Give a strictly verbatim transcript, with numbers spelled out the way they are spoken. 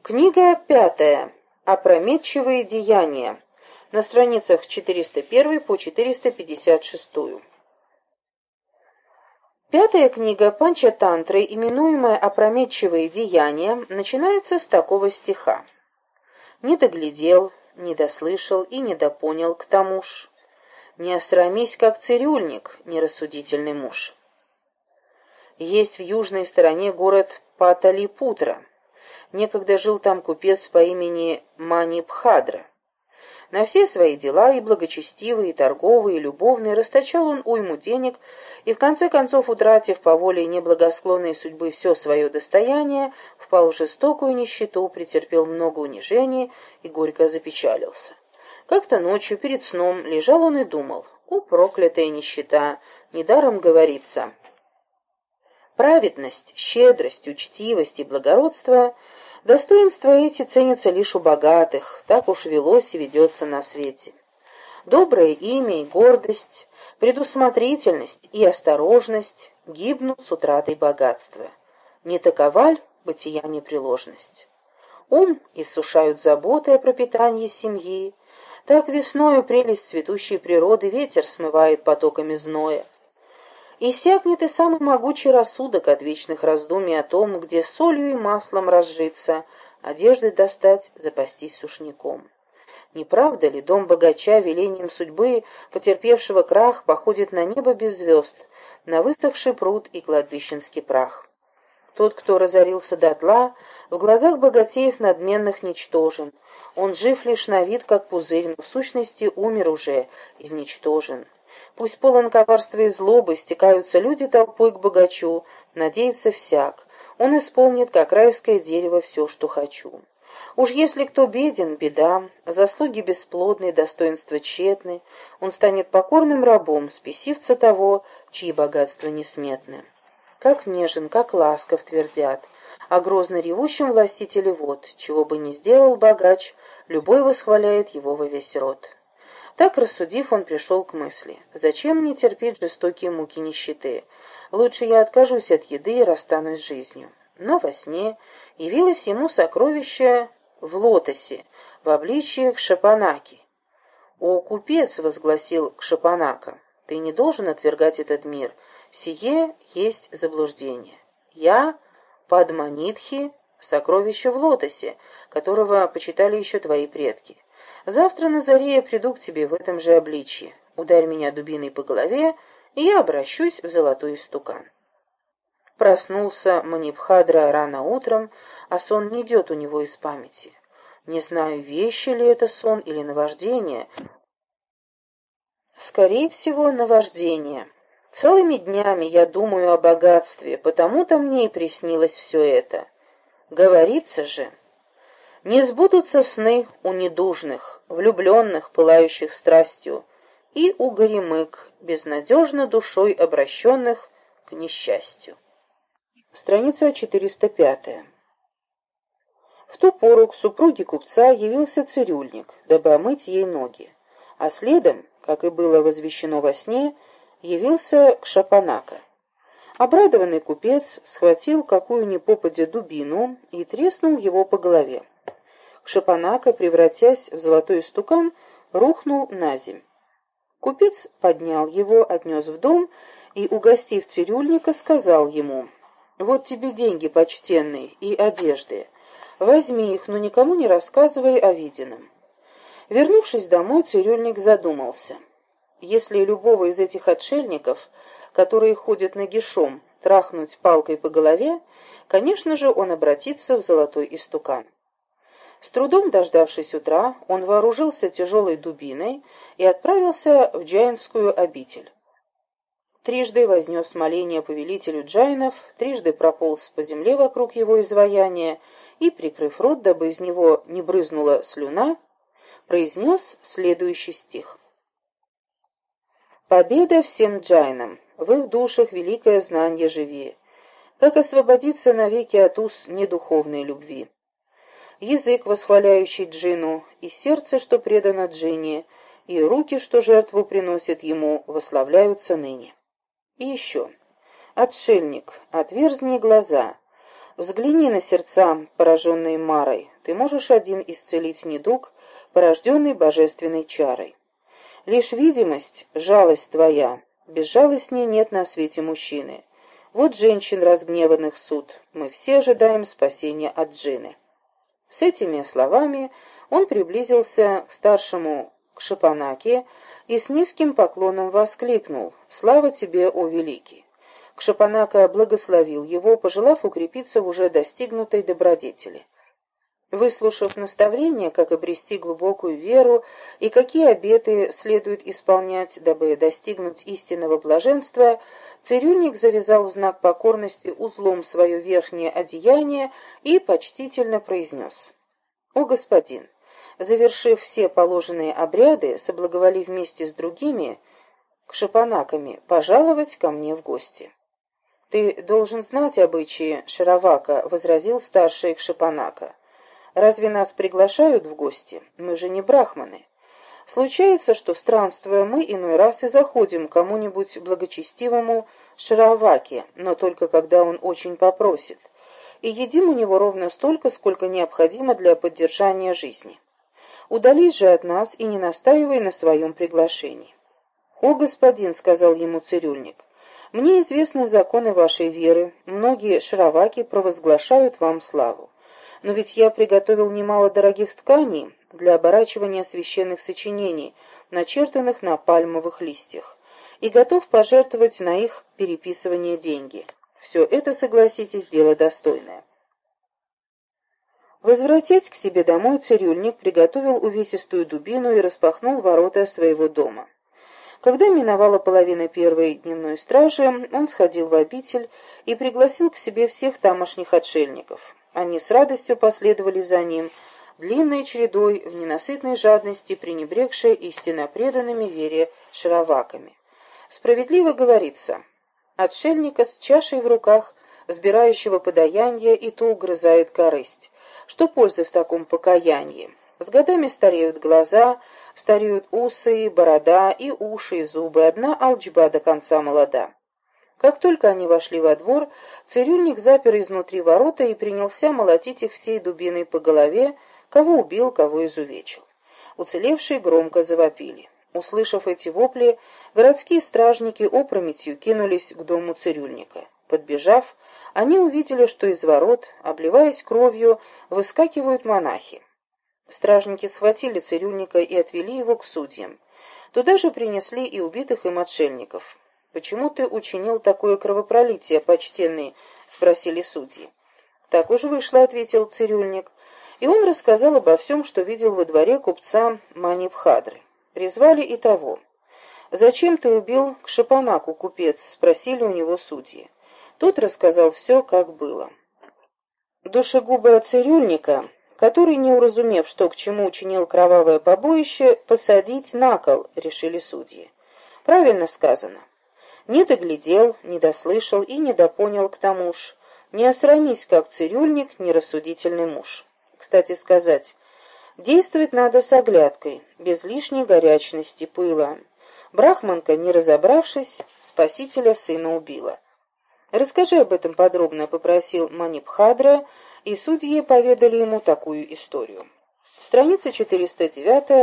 Книга пятая. Опрометчивые деяния. На страницах четыреста один по четыреста пятьдесят шесть. Пятая книга Панчатантры, именуемая «Опрометчивые деяния», начинается с такого стиха. «Не доглядел, не дослышал и не допонял к тому ж. Не остромись, как цирюльник, нерассудительный муж». Есть в южной стороне город Паталипутра. Некогда жил там купец по имени Манипхадра. На все свои дела, и благочестивые, и торговые, и любовные, расточал он уйму денег, и в конце концов, утратив по воле неблагосклонной судьбы все свое достояние, впал в жестокую нищету, претерпел много унижений и горько запечалился. Как-то ночью перед сном лежал он и думал: «О, проклятая нищета! Недаром говорится: праведность, щедрость, учтивость и благородство — достоинства эти ценятся лишь у богатых, так уж велось и ведется на свете. Доброе имя и гордость, предусмотрительность и осторожность гибнут с утратой богатства. Не такова ль бытия непреложность? Ум иссушают заботы о пропитании семьи, так весною прелесть цветущей природы ветер смывает потоками зноя. Иссякнет и самый могучий рассудок от вечных раздумий о том, где солью и маслом разжиться, одежды достать, запастись сушняком. Не правда ли, дом богача велением судьбы, потерпевшего крах, походит на небо без звезд, на высохший пруд и кладбищенский прах? Тот, кто разорился дотла, в глазах богатеев надменных ничтожен. Он жив лишь на вид, как пузырь, но в сущности умер уже, изничтожен. Пусть полон коварства и злобы, стекаются люди толпой к богачу, надеется всяк. Он исполнит, как райское дерево, все, что хочу. Уж если кто беден, беда, заслуги бесплодны, достоинства тщетны, он станет покорным рабом, спесивца того, чьи богатства несметны. Как нежен, как ласков, твердят, а грозно ревущим властители вот, чего бы ни сделал богач, любой восхваляет его во весь род. Так рассудив, он пришел к мысли: зачем мне терпеть жестокие муки нищеты? Лучше я откажусь от еды и расстанусь с жизнью. Но во сне явилось ему сокровище в лотосе, в обличье Кшапанаки. «О, купец!» — возгласил Кшапанака, — «ты не должен отвергать этот мир. Сие есть заблуждение. Я Падманидхи, сокровище в лотосе, которого почитали еще твои предки. Завтра на заре я приду к тебе в этом же обличье. Ударь меня дубиной по голове, и я обращусь в золотой истукан». Проснулся Манипхадра рано утром, а сон не идет у него из памяти. Не знаю, вещи ли это сон или наваждение. Скорее всего, наваждение. Целыми днями я думаю о богатстве, потому-то мне и приснилось все это. Говорится же: не сбудутся сны у недужных, влюбленных, пылающих страстью, и у горемык, безнадежно душой обращенных к несчастью. Страница четыреста пятая. В ту пору к супруге купца явился цирюльник, дабы омыть ей ноги, а следом, как и было возвещено во сне, явился Кшапанака. Обрадованный купец схватил какую ни попадя дубину и треснул его по голове. Кшапанака, превратясь в золотой истукан, рухнул на земь. Купец поднял его, отнес в дом и, угостив цирюльника, сказал ему: «Вот тебе деньги, почтенный, и одежды. Возьми их, но никому не рассказывай о виденном». Вернувшись домой, цирюльник задумался. Если любого из этих отшельников, которые ходят нагишом, трахнуть палкой по голове, конечно же, он обратится в золотой истукан. С трудом дождавшись утра, он вооружился тяжелой дубиной и отправился в джайнскую обитель. Трижды вознес моление повелителю джайнов, трижды прополз по земле вокруг его изваяния и, прикрыв рот, дабы из него не брызнула слюна, произнес следующий стих. «Победа всем джайнам, в их душах великое знание живи, как освободиться навеки от уз недуховной любви. Язык, восхваляющий джину, и сердце, что предано джине, и руки, что жертву приносят ему, восславляются ныне». И еще. «Отшельник, отверзни глаза. Взгляни на сердца, пораженные Марой. Ты можешь один исцелить недуг, порожденный божественной чарой. Лишь видимость, жалость твоя, безжалостней нет на свете мужчины. Вот женщин разгневанных суд, мы все ожидаем спасения от джинны». С этими словами он приблизился к старшему Кшапанаке и с низким поклоном воскликнул: «Слава тебе, о великий!» Кшапанака благословил его, пожелав укрепиться в уже достигнутой добродетели. Выслушав наставление, как обрести глубокую веру и какие обеты следует исполнять, дабы достигнуть истинного блаженства, цирюльник завязал в знак покорности узлом свое верхнее одеяние и почтительно произнес: «О господин, завершив все положенные обряды, соблаговоли вместе с другими кшапанаками пожаловать ко мне в гости». «Ты должен знать обычаи Шаравака», — возразил старший Кшапанака. «Разве нас приглашают в гости? Мы же не брахманы. Случается, что, странствуя, мы иной раз и заходим к кому-нибудь благочестивому Шараваке, но только когда он очень попросит, и едим у него ровно столько, сколько необходимо для поддержания жизни. Удались же от нас и не настаивай на своем приглашении». «О, господин», — сказал ему цирюльник, — «мне известны законы вашей веры, многие шараваки провозглашают вам славу. Но ведь я приготовил немало дорогих тканей для оборачивания священных сочинений, начертанных на пальмовых листьях, и готов пожертвовать на их переписывание деньги. Все это, согласитесь, дело достойное». Возвратясь к себе домой, цирюльник приготовил увесистую дубину и распахнул ворота своего дома. Когда миновала половина первой дневной стражи, он сходил в обитель и пригласил к себе всех тамошних отшельников. Они с радостью последовали за ним, длинной чередой в ненасытной жадности, пренебрегшей истинно преданными вере шараваками. Справедливо говорится: отшельника с чашей в руках, сбирающего подаяние, и то угрызает корысть. Что пользы в таком покаянии? С годами стареют глаза, стареют усы, борода и уши, и зубы, одна алчба до конца молода. Как только они вошли во двор, цирюльник запер изнутри ворота и принялся молотить их всей дубиной по голове, кого убил, кого изувечил. Уцелевшие громко завопили. Услышав эти вопли, городские стражники опрометью кинулись к дому цирюльника. Подбежав, они увидели, что из ворот, обливаясь кровью, выскакивают монахи. Стражники схватили цирюльника и отвели его к судьям. Туда же принесли и убитых им отшельников. «Почему ты учинил такое кровопролитие, почтенный?» — спросили судьи. «Так уж вышло», — ответил цирюльник. И он рассказал обо всем, что видел во дворе купца Манипхадры. Призвали и того. «Зачем ты убил Кшапанаку, купец?» — спросили у него судьи. Тот рассказал все, как было. Душегубого цирюльника, который, не уразумев, что к чему учинил кровавое побоище, посадить на кол, решили судьи. Правильно сказано. Не доглядел, не дослышал и не допонял к тому ж. Не осрамись, как цирюльник, нерассудительный муж. Кстати сказать, действовать надо с оглядкой, без лишней горячности, пыла. Брахманка, не разобравшись, спасителя сына убила. «Расскажи об этом подробно», — попросил Манипхадра, и судьи поведали ему такую историю. Страница четыреста девять.